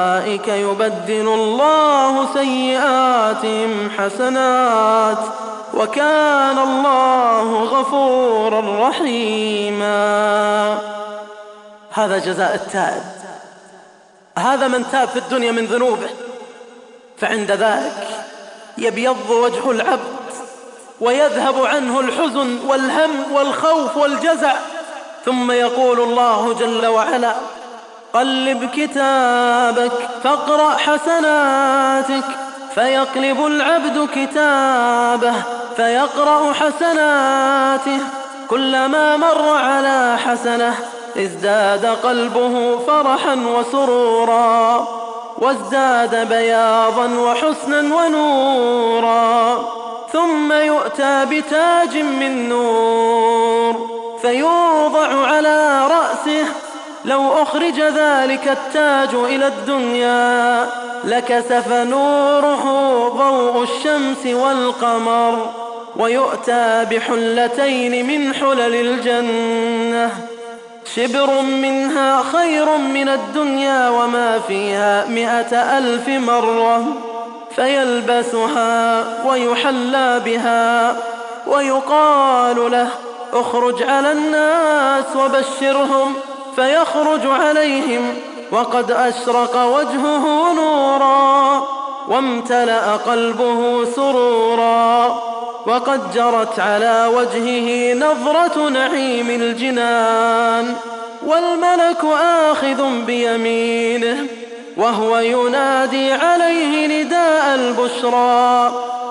يبدل الله سيئاتهم حسنات وكان الله غفورا رحيما. هذا جزاء التائب، هذا من تاب في الدنيا من ذنوبه، فعند ذلك يبيض وجه العبد ويذهب عنه الحزن والهم والخوف والجزع، ثم يقول الله جل وعلا: قلب كتابك فاقرأ حسناتك. فيقلب العبد كتابه فيقرأ حسناته، كلما مر على حسنة ازداد قلبه فرحا وسرورا، وازداد بياضا وحسنا ونورا. ثم يؤتى بتاج من نور فيوضع على رأسه. لو أخرج ذلك التاج إلى الدنيا لكسف نوره ضوء الشمس والقمر. ويؤتى بحلتين من حلل الجنة، شبر منها خير من الدنيا وما فيها 100,000 مرة، فيلبسها ويحلى بها، ويقال له: اخرج على الناس وبشرهم. فيخرج عليهم وقد أشرق وجهه نورا، وامتلأ قلبه سرورا، وقد جرت على وجهه نظرة نعيم الجنان، والملك آخذ بيمينه وهو ينادي عليه نداء البشرى: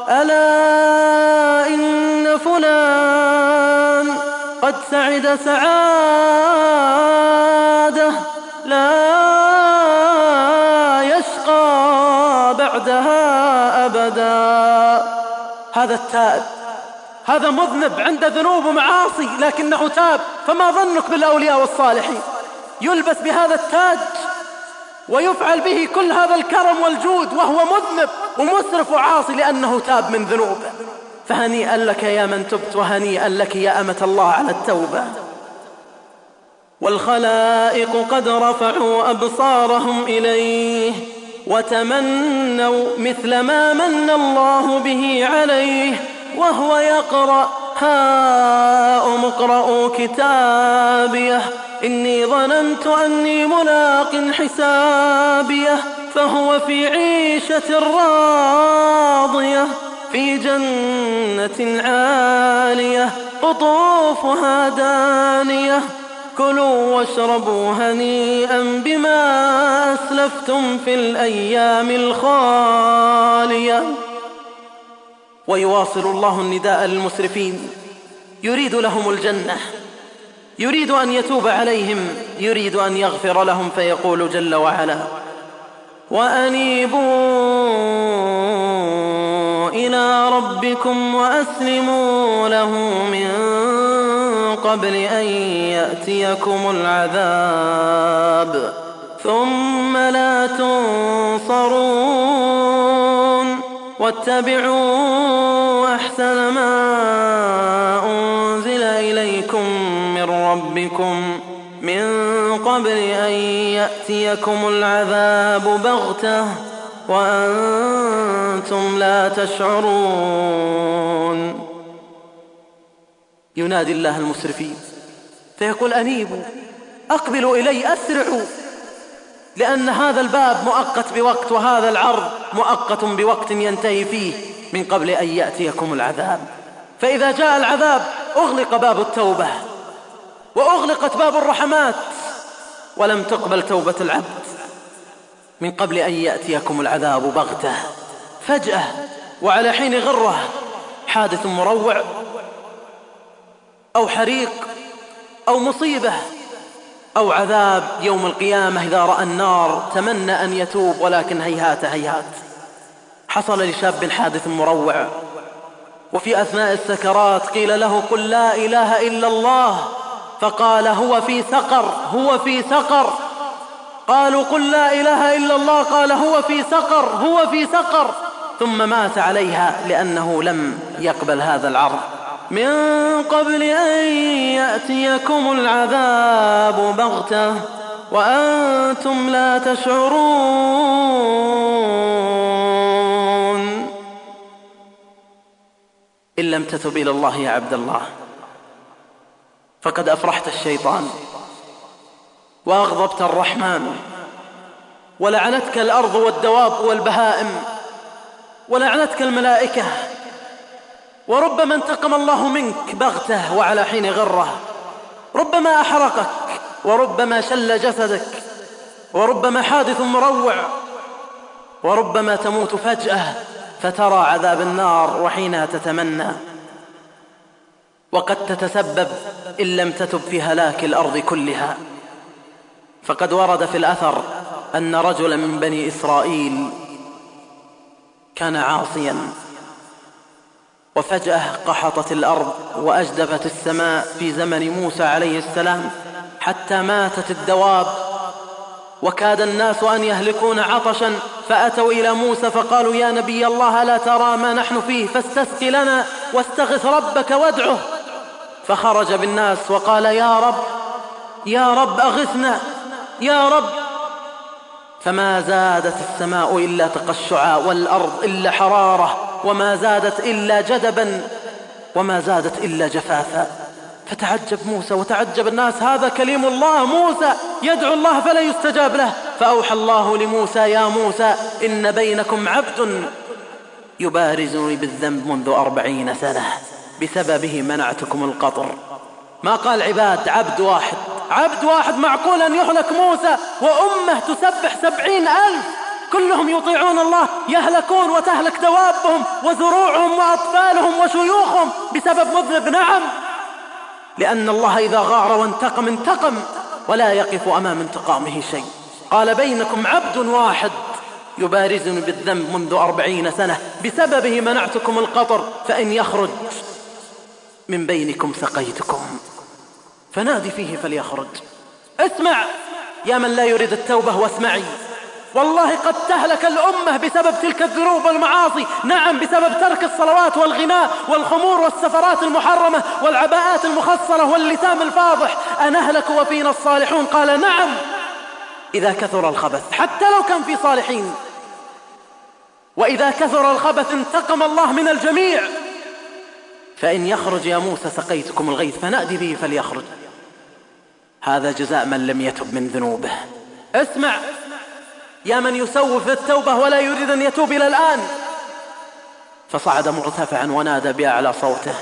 ألا إن فلان قد سعد سعادة لا يشقى بعدها أبدا. هذا التائب، هذا مذنب عنده ذنوب ومعاصي لكنه تاب، فما ظنك بالأولياء والصالحين؟ يلبس بهذا التاج ويفعل به كل هذا الكرم والجود وهو مذنب ومسرف وعاصي لأنه تاب من ذنوبه. فهنيئا لك يا من تبت، وهنيئا لك يا أمة الله على التوبة. والخلائق قد رفعوا أبصارهم إليه وتمنوا مثل ما من الله به عليه، وهو يقرأ: هاؤم اقرءوا كتابيه إني ظننت أني ملاق حسابيه. فهو في عيشة راضية في جنة عالية قطوفها دانية. كلوا واشربوا هنيئا بما أسلفتم في الأيام الخالية. ويواصل الله النداء للمسرفين، يريد لهم الجنة، يريد أن يتوب عليهم، يريد أن يغفر لهم، فيقول جل وعلا: وأنيبوا إلى ربكم وأسلموا له من قبل أن يأتيكم العذاب ثم لا تنصرون. واتبعوا أحسن ما أنزل إليكم من ربكم من قبل أن يأتيكم العذاب بغتة وأنتم لا تشعرون. ينادي الله المسرفين فيقول: أنيبوا، أقبلوا إلي، أسرعوا، لأن هذا الباب مؤقت بوقت، وهذا العرض مؤقت بوقت ينتهي فيه من قبل أن يأتيكم العذاب. فإذا جاء العذاب أغلق باب التوبة وأغلقت باب الرحمات، ولم تقبل توبة العبد من قبل أن يأتيكم العذاب بغتة فجأة وعلى حين غرة. حادث مروع أو حريق أو مصيبة أو عذاب يوم القيامة. إذا رأى النار تمنى أن يتوب، ولكن هيهات هيهات. حصل لشاب حادث مروع، وفي أثناء السكرات قيل له: قل لا إله إلا الله، فقال: هو في سقر، هو في سقر. قالوا: قل لا إله إلا الله، قال: هو في سقر، هو في سقر. ثم مات عليها لأنه لم يقبل هذا العرض. من قبل أن يأتيكم العذاب بغتة وأنتم لا تشعرون. إلا لم تتب إلى الله يا عبد الله فقد أفرحت الشيطان وأغضبت الرحمن، ولعنتك الأرض والدواب والبهائم، ولعنتك الملائكة. وربما انتقم الله منك بغته وعلى حين غره، ربما أحرقك، وربما شل جسدك، وربما حادث مروع، وربما تموت فجأة فترى عذاب النار وحينها تتمنى، وقد تتسبب إن لم تتب في هلاك الأرض كلها. فقد ورد في الأثر أن رجلا من بني إسرائيل كان عاصيا، وفجأة قحطت الأرض وأجدفت السماء في زمن موسى عليه السلام حتى ماتت الدواب، وكاد الناس أن يهلكون عطشا، فأتوا إلى موسى فقالوا: يا نبي الله، لا ترى ما نحن فيه؟ فاستسق لنا واستغث ربك وادعه. فخرج بالناس وقال: يا رب يا رب أغثنا يا رب. فما زادت السماء إلا تقشعا، والأرض إلا حرارة، وما زادت إلا جدبا، وما زادت إلا جفافا. فتعجب موسى وتعجب الناس، هذا كليم الله موسى يدعو الله فلا يستجاب له. فأوحى الله لموسى: يا موسى، إن بينكم عبد يبارزني بالذنب منذ 40 سنة، بسببه منعتكم القطر. ما قال عباد، عبد واحد. عبد واحد معقول أن يهلك موسى وأمه تسبح 70,000 كلهم يطيعون الله يهلكون وتهلك دوابهم وزروعهم وأطفالهم وشيوخهم بسبب مذنب؟ نعم، لأن الله إذا غار وانتقم انتقم ولا يقف أمام انتقامه شيء. قال: بينكم عبد واحد يبارزني بالذنب منذ 40 سنة، بسببه منعتكم القطر، فإن يخرج من بينكم سقيتكم، فنادي فيه فليخرج. اسمع يا من لا يريد التوبة، واسمعي، والله قد تهلك الأمة بسبب تلك الذنوب والمعاصي. نعم، بسبب ترك الصلوات والغناء والخمور والسفرات المحرمة والعباءات المخصرة واللثام الفاضح. أنهلك وفينا الصالحون؟ قال: نعم، إذا كثر الخبث، حتى لو كان في صالحين. وإذا كثر الخبث انتقم الله من الجميع. فإن يخرج يا موسى سقيتكم الغيث، فنأدي به فليخرج. هذا جزاء من لم يتب من ذنوبه. اسمع يا من يسوف التوبة ولا يريد أن يتوب إلى الآن. فصعد مرتفعا ونادى بأعلى صوته: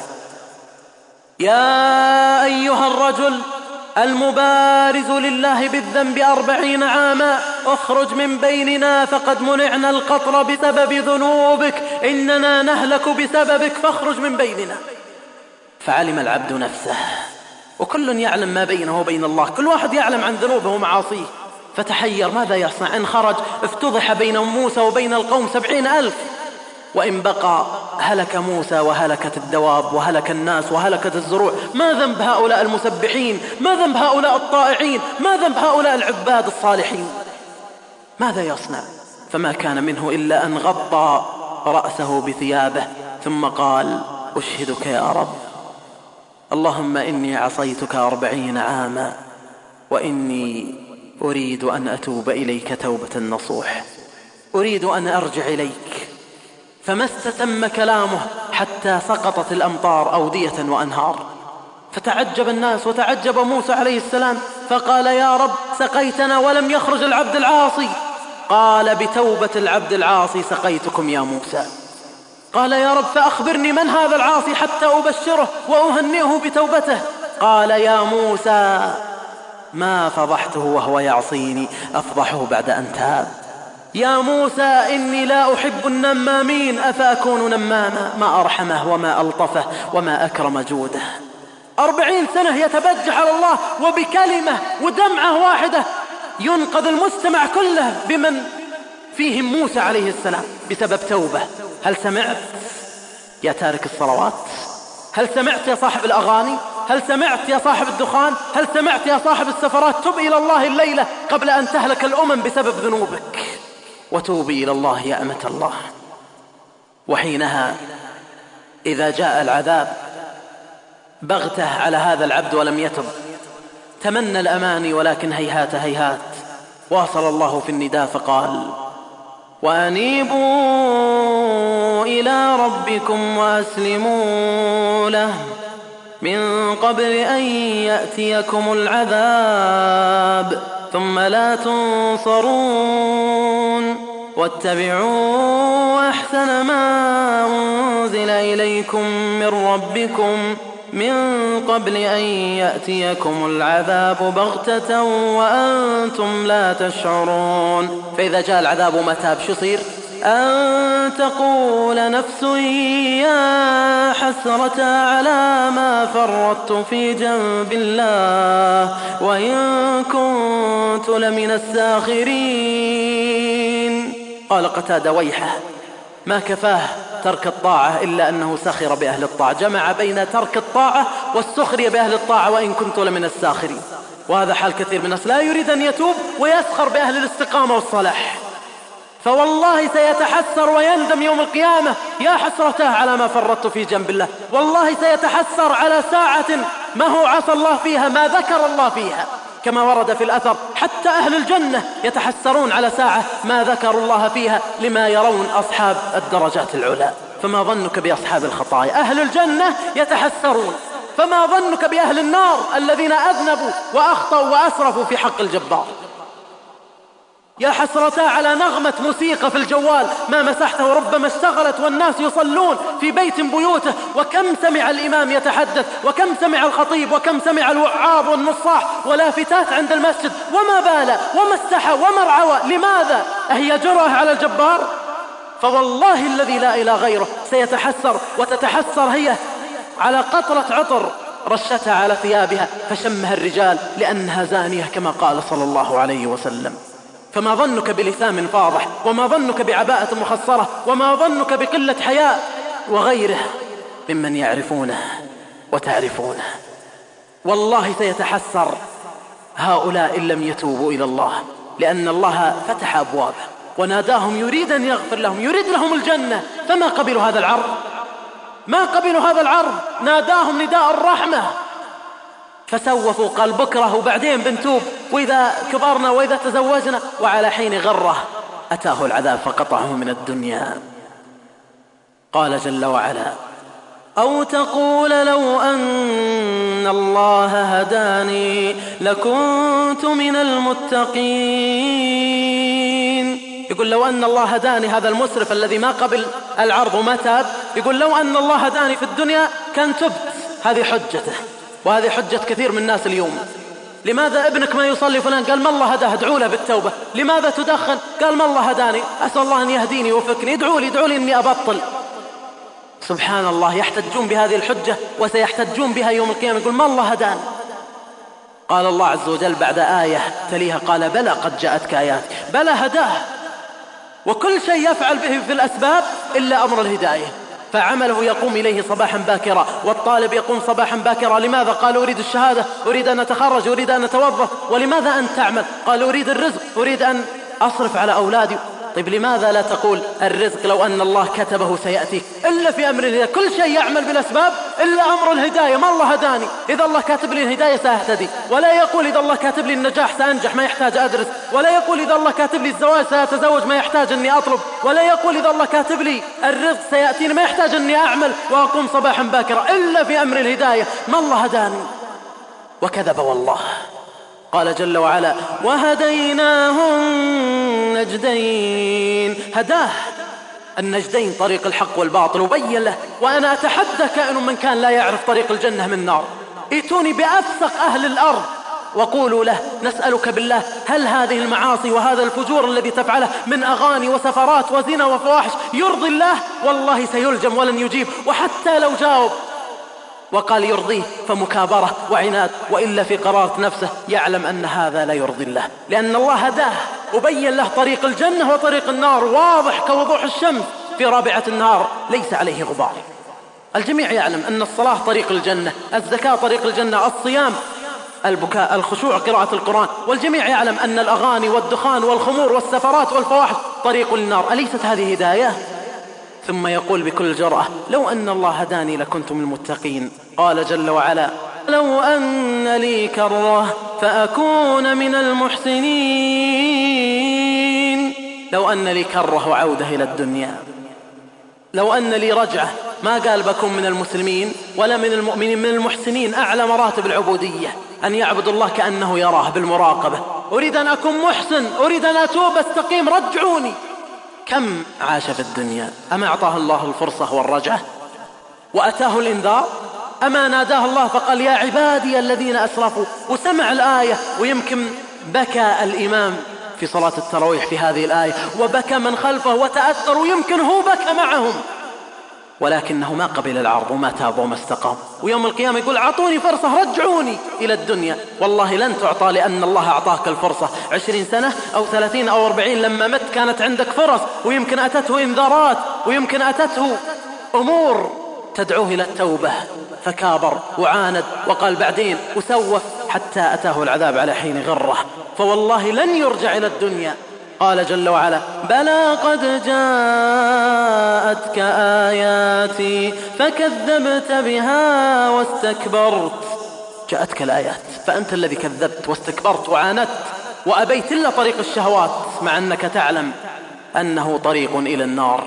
يا أيها الرجل المبارز لله بالذنب 40 عاما، اخرج من بيننا فقد منعنا القطر بسبب ذنوبك، إننا نهلك بسببك، فاخرج من بيننا. فعلم العبد نفسه، وكل يعلم ما بينه وبين الله، كل واحد يعلم عن ذنوبه ومعاصيه. فتحير ماذا يصنع؟ إن خرج افتضح بين موسى وبين القوم 70,000، وإن بقى هلك موسى وهلكت الدواب وهلك الناس وهلكت الزروع. ما ذنب هؤلاء المسبحين؟ ما ذنب هؤلاء الطائعين؟ ما ذنب هؤلاء العباد الصالحين؟ ماذا يصنع؟ فما كان منه إلا أن غطى رأسه بثيابه ثم قال: أشهدك يا رب، اللهم إني عصيتك 40 عاما، وإني أريد أن أتوب إليك توبة نصوح، أريد أن أرجع إليك. فما استتم كلامه حتى سقطت الأمطار أودية وأنهار. فتعجب الناس وتعجب موسى عليه السلام، فقال: يا رب، سقيتنا ولم يخرج العبد العاصي. قال: بتوبة العبد العاصي سقيتكم يا موسى. قال: يا رب، فأخبرني من هذا العاصي حتى أبشره وأهنئه بتوبته. قال: يا موسى، ما فضحته وهو يعصيني، أفضحه بعد أن تاب. يا موسى، إني لا أحب النمامين، أفأكون نماما؟ ما أرحمه وما ألطفه وما أكرم جوده. 40 سنة يتبجح على الله، وبكلمة ودمعة واحدة ينقذ المجتمع كله بمن فيهم موسى عليه السلام بسبب توبة. هل سمعت يا تارك الصلوات؟ هل سمعت يا صاحب الأغاني؟ هل سمعت يا صاحب الدخان؟ هل سمعت يا صاحب السفرات؟ تب إلى الله الليلة قبل أن تهلك الأمم بسبب ذنوبك، وتوبي إلى الله يا أمة الله. وحينها إذا جاء العذاب بغته على هذا العبد ولم يتب، تمنى الأماني ولكن هيهات هيهات. واصل الله في النداء فقال: وأنيبوا إلى ربكم وأسلموا له من قبل أن يأتيكم العذاب ثم لا تنصرون واتبعوا أحسن ما أنزل إليكم من ربكم من قبل أن يأتيكم العذاب بغتة وأنتم لا تشعرون. فإذا جاء العذاب وما شو يصير؟ أن تقول نفس يا حسرة على ما فرطت في جنب الله وإن كنت لمن الساخرين. قال قتادة ويحه ما كفاه ترك الطاعة إلا أنه سخر بأهل الطاعة، جمع بين ترك الطاعة والسخرية بأهل الطاعة وإن كنت لمن الساخرين. وهذا حال كثير من الناس، لا يريد أن يتوب ويسخر بأهل الاستقامة والصلاح، فوالله سيتحسر ويندم يوم القيامة يا حسرته على ما فرطت في جنب الله. والله سيتحسر على ساعة ما هو عصى الله فيها، ما ذكر الله فيها، كما ورد في الأثر حتى أهل الجنة يتحسرون على ساعة ما ذكروا الله فيها لما يرون أصحاب الدرجات العلى. فما ظنك بأصحاب الخطايا؟ أهل الجنة يتحسرون، فما ظنك بأهل النار الذين أذنبوا وأخطأوا وأسرفوا في حق الجبار؟ يا حسرتا على نغمة موسيقى في الجوال ما مسحته وربما اشتغلت والناس يصلون في بيت بيوته، وكم سمع الإمام يتحدث وكم سمع الخطيب وكم سمع الوعاظ والنصاح ولافتات عند المسجد، وما بال وما استحى وما رعوى. لماذا؟ أهي جرأة على الجبار؟ فوالله الذي لا إله غيره سيتحسر، وتتحسر هي على قطرة عطر رشتها على ثيابها فشمها الرجال لأنها زانية كما قال صلى الله عليه وسلم. فما ظنك بلثام فاضح، وما ظنك بعباءة مخصرة، وما ظنك بقلة حياء وغيره ممن يعرفونه وتعرفونه. والله سيتحسر هؤلاء إن لم يتوبوا إلى الله، لأن الله فتح أبوابه وناداهم يريد أن يغفر لهم، يريد لهم الجنة، فما قبلوا هذا العرض، ما قبلوا هذا العرض. ناداهم نداء الرحمة فسوفوا، قال بكره وبعدين بنتوب، وإذا كبرنا وإذا تزوجنا، وعلى حين غره أتاه العذاب فقطعه من الدنيا. قال جل وعلا أو تقول لو أن الله هداني لكنت من المتقين. يقول لو أن الله هداني، هذا المسرف الذي ما قبل العرض وما تاب، يقول لو أن الله هداني في الدنيا كان تبت. هذه حجته، وهذه حجة كثير من الناس اليوم. لماذا ابنك ما يصلي؟ فلان قال ما الله هداه، ادعوا له بالتوبة. لماذا تدخن؟ قال ما الله هداني، أسأل الله أن يهديني ويوفقني، ادعوا لي أني أبطل. سبحان الله، يحتجون بهذه الحجة وسيحتجون بها يوم القيامة، يقول ما الله هداني. قال الله عز وجل بعد آية تليها قال بلى قد جاءتك آياتي، بلى هداه، وكل شيء يفعل به في الأسباب إلا أمر الهداية، فعمله يقوم إليه صباحا باكرا، والطالب يقوم صباحا باكرا. لماذا؟ قال أريد الشهادة، أريد أن أتخرج، أريد أن أتوظف. ولماذا أنت تعمل؟ قال أريد الرزق، أريد أن أصرف على أولادي. طيب لماذا لا تقول الرزق لو أن الله كتبه سيأتي؟ إلا في أمر الهداية، كل شيء يعمل بالأسباب إلا أمر الهداية. ما الله هداني، إذا الله كاتب لي الهداية سأهتدي. ولا يقول إذا الله كاتب لي النجاح سأنجح، ما يحتاج أدرس. ولا يقول إذا الله كاتب لي الزواج سأتزوج، ما يحتاج أني أطلب. ولا يقول إذا الله كاتب لي الرزق سيأتيني، ما يحتاج أني أعمل وأقوم صباحا باكرا، إلا في أمر الهداية. ما الله هداني. وكذب والله. قال جل وعلا وهديناه النجدين، هداه النجدين، طريق الحق والباطل، وبين له. وأنا أتحدى كائن من كان لا يعرف طريق الجنة من النار، ائتوني بأفسق أهل الأرض وقولوا له نسألك بالله هل هذه المعاصي وهذا الفجور الذي تفعله من أغاني وسفرات وزنا وفواحش يرضي الله؟ والله سيلجم ولن يجيب. وحتى لو جاوب وقال يرضيه فمكابرة وعناد، وإلا في قرارة نفسه يعلم أن هذا لا يرضي الله، لأن الله هداه وبين له طريق الجنة وطريق النار واضح كوضوح الشمس في رابعة النهار ليس عليه غبار. الجميع يعلم أن الصلاة طريق الجنة، الزكاة طريق الجنة، الصيام، البكاء، الخشوع، قراءة القرآن. والجميع يعلم أن الأغاني والدخان والخمور والسفرات والفواحش طريق النار. أليست هذه هداية؟ ثم يقول بكل جرأة لو أن الله هداني لكنت من المتقين. قال جل وعلا لو أن لي كرة فأكون من المحسنين. لو أن لي كرة وعودة إلى الدنيا، لو أن لي رجعة، ما قال بكون من المسلمين ولا من المؤمنين، من المحسنين، أعلى مراتب العبودية أن يعبد الله كأنه يراه بالمراقبة. أريد أن أكون محسن، أريد أن أتوب أستقيم، رجعوني. كم عاش في الدنيا؟ أما أعطاه الله الفرصة والرجعة وأتاه الإنذار؟ أما ناداه الله فقال يا عبادي الذين أسرفوا، وسمع الآية؟ ويمكن بكى الإمام في صلاة التراويح في هذه الآية، وبكى من خلفه وتأثر، ويمكن هو بكى معهم، ولكنه ما قبل العرض وما تاب وما استقام. ويوم القيامة يقول أعطوني فرصة، رجعوني إلى الدنيا. والله لن تعطى، لأن الله أعطاك الفرصة 20 سنة أو 30 أو 40. لما مت كانت عندك فرص، ويمكن أتته إنذارات، ويمكن أتته أمور تدعوه إلى التوبة، فكابر وعاند وقال بعدين وسوف، حتى أتاه العذاب على حين غره. فوالله لن يرجع إلى الدنيا. قال جل وعلا بلى قد جاءتك آياتي فكذبت بها واستكبرت. جاءتك الآيات فأنت الذي كذبت واستكبرت وعاندت وأبيت إلا طريق الشهوات، مع أنك تعلم أنه طريق إلى النار.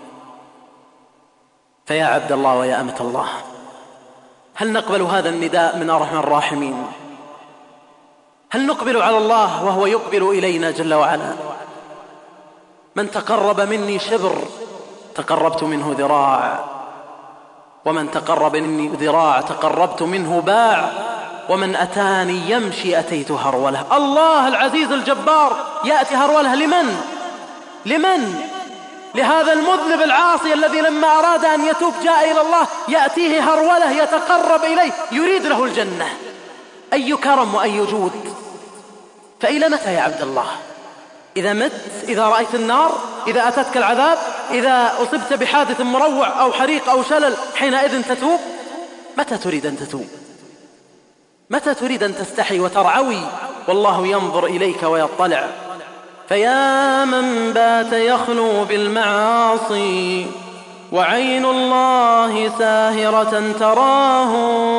فيا عبد الله ويا أمة الله، هل نقبل هذا النداء من أرحم الراحمين؟ هل نقبل على الله وهو يقبل إلينا جل وعلا؟ من تقرب مني شبر تقربت منه ذراع، ومن تقرب مني ذراع تقربت منه باع، ومن أتاني يمشي أتيت هرولة. الله العزيز الجبار يأتي هرولة لمن؟ لهذا المذنب العاصي الذي لما أراد أن يتوب جاء إلى الله، يأتيه هرولة يتقرب إليه يريد له الجنة. أي كرم وأي جود! فإلى متى يا عبد الله؟ إذا مت، إذا رأيت النار، إذا أتتك العذاب، إذا أصبت بحادث مروع أو حريق أو شلل، حينئذ تتوب؟ متى تريد أن تتوب؟ متى تريد أن تستحي وترعوي والله ينظر إليك ويطلع؟ فيا من بات يخلو بالمعاصي وعين الله ساهرة تراه،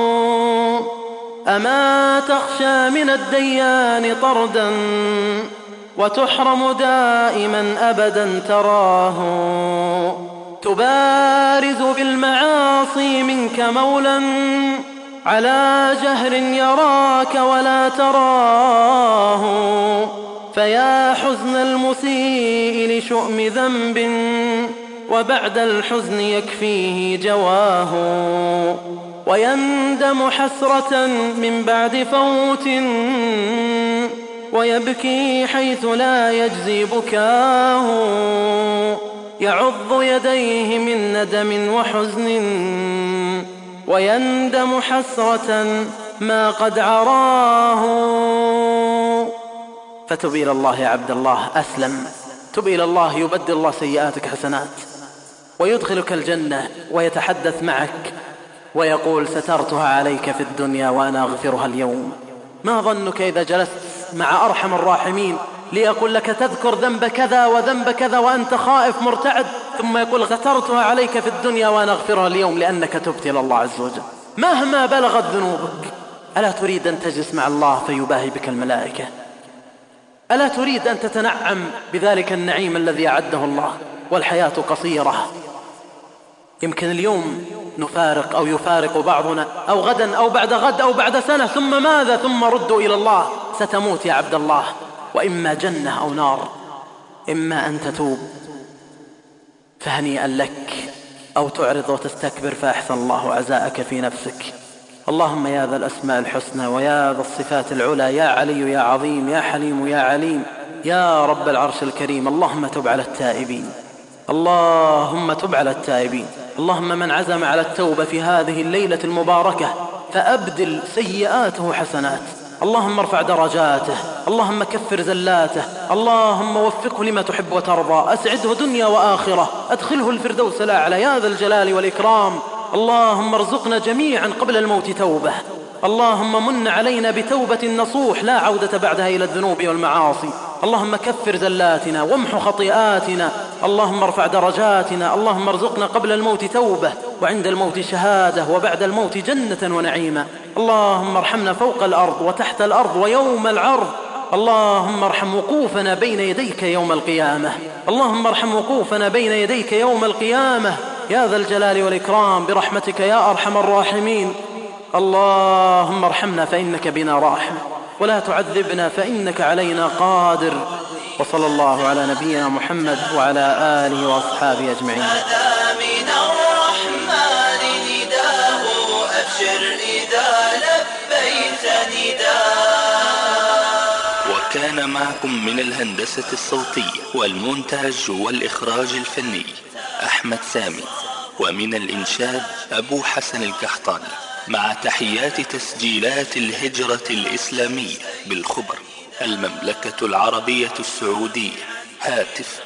أما تخشى من الديان طردا وتحرم دائما أبدا تراه؟ تبارز بالمعاصي منك مولا على جهر يراك ولا تراه، فيا حزن المسيء لشؤم ذنب وبعد الحزن يكفيه جواه، ويندم حسرة من بعد فوت ويبكي حيث لا يجزي بكاه، يعض يديه من ندم وحزن ويندم حسرة ما قد عراه. فتب إلى الله يا عبد الله، أسلم، تب إلى الله يبدل الله سيئاتك حسنات ويدخلك الجنة ويتحدث معك ويقول سترتها عليك في الدنيا وأنا أغفرها اليوم. ما ظنك إذا جلست مع أرحم الراحمين ليقول لك تذكر ذنب كذا وذنب كذا وأنت خائف مرتعد، ثم يقول سترتها عليك في الدنيا وأنا أغفرها اليوم لأنك تبت إلى الله عز وجل مهما بلغت ذنوبك؟ ألا تريد أن تجلس مع الله فيباهي بك الملائكة؟ ألا تريد أن تتنعم بذلك النعيم الذي أعده الله؟ والحياة قصيرة، يمكن اليوم نفارق أو يفارق بعضنا، أو غدا أو بعد غد أو بعد سنة، ثم ماذا؟ ثم ردوا إلى الله. ستموت يا عبد الله، وإما جنة أو نار، إما أن تتوب فهنيئا لك، أو تعرض وتستكبر فأحسن الله عزاءك في نفسك. اللهم يا ذا الأسماء الحسنى ويا ذا الصفات العلى، يا علي يا عظيم يا حليم يا عليم يا رب العرش الكريم، اللهم تب على التائبين، اللهم تب على التائبين. اللهم من عزم على التوبة في هذه الليلة المباركة فأبدل سيئاته حسنات، اللهم ارفع درجاته، اللهم كفر زلاته، اللهم وفقه لما تحب وترضى، أسعده دنيا وآخرة، أدخله الفردوس الأعلى يا ذا الجلال والإكرام. اللهم ارزقنا جميعا قبل الموت توبة، اللهم من علينا بتوبة نصوح لا عودة بعدها إلى الذنوب والمعاصي. اللهم كفر زلاتنا وامحو خطيئاتنا، اللهم ارفع درجاتنا، اللهم ارزقنا قبل الموت توبة وعند الموت شهادة وبعد الموت جنة ونعيما. اللهم ارحمنا فوق الأرض وتحت الأرض ويوم العرض، اللهم ارحم وقوفنا بين يديك يوم القيامة. اللهم ارحم وقوفنا بين يديك يوم القيامة يا ذا الجلال والإكرام برحمتك يا أرحم الراحمين. اللهم ارحمنا فإنك بنا راحم، ولا تعذبنا فإنك علينا قادر. وصلى الله على نبينا محمد وعلى آله وأصحابه أجمعين. هذا من الرحمن نداه، أبشر إذا لبيت نداه. وكان معكم من الهندسة الصوتية والمونتاج والإخراج الفني أحمد سامي، ومن الإنشاد أبو حسن القحطاني، مع تحيات تسجيلات الهجرة الإسلامية بالخبر، المملكة العربية السعودية. هاتف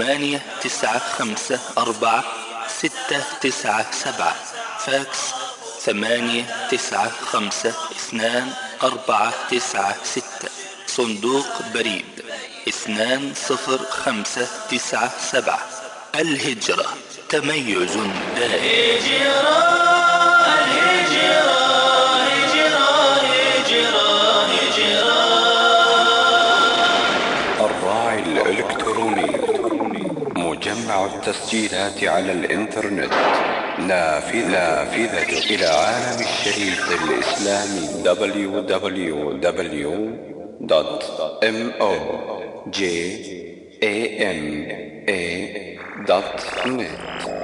8954-697، فاكس 8952-2496، صندوق بريد 20597. الهجرة تميز دائم. الراعي الإلكتروني مجمع التسجيلات على الإنترنت، نافذة إلى عالم الشريط الإسلامي www.mojama.net.